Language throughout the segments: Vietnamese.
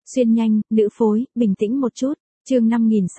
Xuyên nhanh, nữ phối, bình tĩnh một chút. Chương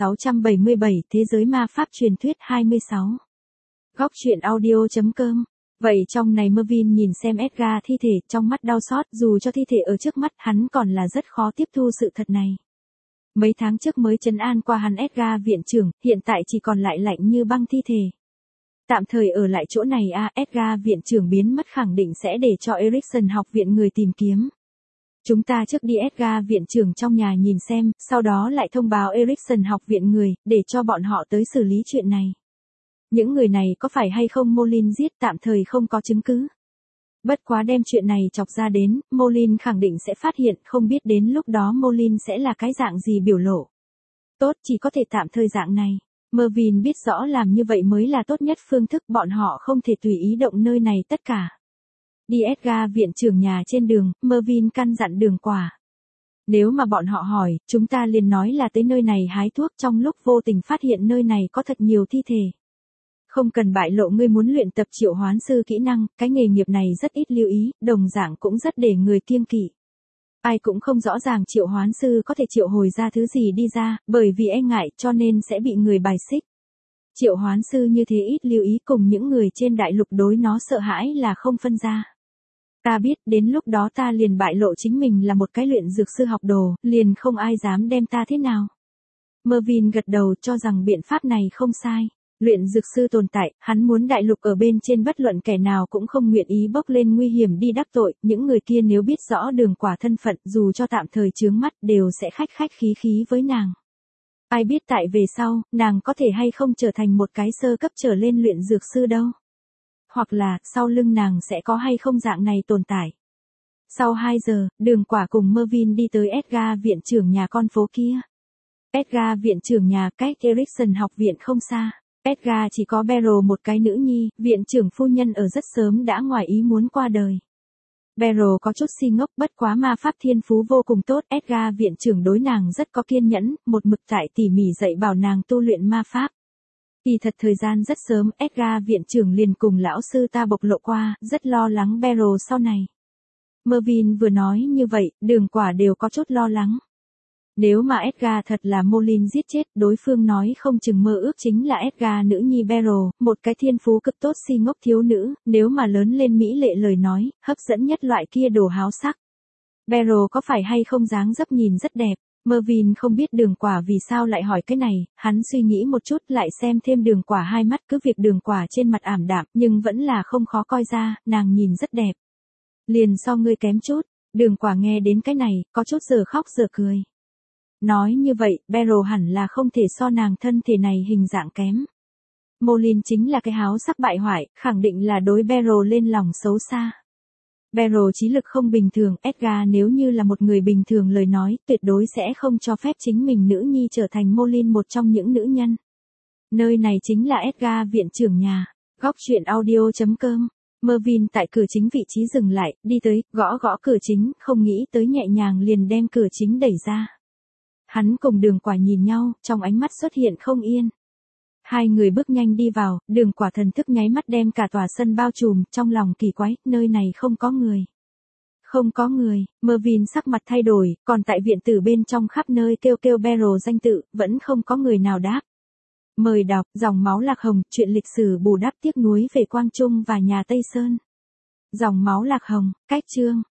5677, Thế giới ma pháp truyền thuyết 26. Góc truyện audio.com. Vậy trong này Mervyn nhìn xem Edgar thi thể, trong mắt đau xót, dù cho thi thể ở trước mắt hắn còn là rất khó tiếp thu sự thật này. Mấy tháng trước mới trấn an qua hắn Edgar viện trưởng, hiện tại chỉ còn lại lạnh như băng thi thể. Tạm thời ở lại chỗ này Edgar viện trưởng biến mất khẳng định sẽ để cho Erikson học viện người tìm kiếm. Chúng ta trước đi Edgar viện trưởng trong nhà nhìn xem, sau đó lại thông báo Erikson học viện người, để cho bọn họ tới xử lý chuyện này. Những người này có phải hay không Molin giết tạm thời không có chứng cứ. Bất quá đem chuyện này chọc ra đến, Molin khẳng định sẽ phát hiện, không biết đến lúc đó Molin sẽ là cái dạng gì biểu lộ. Tốt, chỉ có thể tạm thời dạng này. Mervyn biết rõ làm như vậy mới là tốt nhất phương thức, bọn họ không thể tùy ý động nơi này tất cả. Đi Edgar viện trưởng nhà trên đường, Mervyn căn dặn Đường Quả. Nếu mà bọn họ hỏi, chúng ta liền nói là tới nơi này hái thuốc, trong lúc vô tình phát hiện nơi này có thật nhiều thi thể. Không cần bại lộ ngươi muốn luyện tập triệu hoán sư kỹ năng, cái nghề nghiệp này rất ít lưu ý, đồng dạng cũng rất để người kiêng kỵ. Ai cũng không rõ ràng triệu hoán sư có thể triệu hồi ra thứ gì đi ra, bởi vì e ngại cho nên sẽ bị người bài xích. Triệu hoán sư như thế ít lưu ý, cùng những người trên đại lục đối nó sợ hãi là không phân ra. Ta biết, đến lúc đó ta liền bại lộ chính mình là một cái luyện dược sư học đồ, liền không ai dám đem ta thế nào. Mervyn gật đầu cho rằng biện pháp này không sai. Luyện dược sư tồn tại, hắn muốn đại lục ở bên trên bất luận kẻ nào cũng không nguyện ý bốc lên nguy hiểm đi đắc tội, những người kia nếu biết rõ Đường Quả thân phận dù cho tạm thời chướng mắt đều sẽ khách khí với nàng. Ai biết tại về sau, nàng có thể hay không trở thành một cái sơ cấp trở lên luyện dược sư đâu. Hoặc là, sau lưng nàng sẽ có hay không dạng này tồn tại. Sau 2 giờ, Đường Quả cùng Mervyn đi tới Edgar viện trưởng nhà con phố kia. Edgar viện trưởng nhà cách Erikson học viện không xa. Edgar chỉ có Beryl một cái nữ nhi, viện trưởng phu nhân ở rất sớm đã ngoài ý muốn qua đời. Beryl có chút si ngốc, bất quá ma pháp thiên phú vô cùng tốt, Edgar viện trưởng đối nàng rất có kiên nhẫn, một mực tại tỉ mỉ dạy bảo nàng tu luyện ma pháp. Kỳ thật thời gian rất sớm, Edgar viện trưởng liền cùng lão sư ta bộc lộ qua, rất lo lắng Beryl sau này. Mervyn vừa nói như vậy, Đường Quả đều có chút lo lắng. Nếu mà Edgar thật là Molin giết chết, đối phương nói không chừng mơ ước chính là Edgar nữ nhi Beryl, một cái thiên phú cực tốt si ngốc thiếu nữ, nếu mà lớn lên mỹ lệ lời nói, hấp dẫn nhất loại kia đồ háo sắc. Beryl có phải hay không dáng dấp nhìn rất đẹp, Mervyn không biết Đường Quả vì sao lại hỏi cái này, hắn suy nghĩ một chút lại xem thêm Đường Quả hai mắt, cứ việc Đường Quả trên mặt ảm đạm, nhưng vẫn là không khó coi ra, nàng nhìn rất đẹp. Liền so ngươi kém chút, Đường Quả nghe đến cái này, có chút giờ khóc giờ cười. Nói như vậy, Beryl hẳn là không thể so nàng thân thể này hình dạng kém. Molin chính là cái háo sắc bại hoại, khẳng định là đối Beryl lên lòng xấu xa. Beryl trí lực không bình thường, Edgar nếu như là một người bình thường lời nói, tuyệt đối sẽ không cho phép chính mình nữ nhi trở thành Molin một trong những nữ nhân. Nơi này chính là Edgar viện trưởng nhà, góc truyện audio.com. Mervyn tại cửa chính vị trí dừng lại, đi tới, gõ cửa chính, không nghĩ tới nhẹ nhàng liền đem cửa chính đẩy ra. Hắn cùng Đường Quả nhìn nhau, trong ánh mắt xuất hiện không yên. Hai người bước nhanh đi vào, Đường Quả thần thức nháy mắt đem cả tòa sân bao trùm, trong lòng kỳ quái, nơi này không có người. Không có người, Mervyn sắc mặt thay đổi, còn tại viện tử bên trong khắp nơi kêu Beryl danh tự, vẫn không có người nào đáp. Mời đọc, Dòng máu lạc hồng, chuyện lịch sử bù đắp tiếc nuối về Quang Trung và nhà Tây Sơn. Dòng máu lạc hồng, cách chương.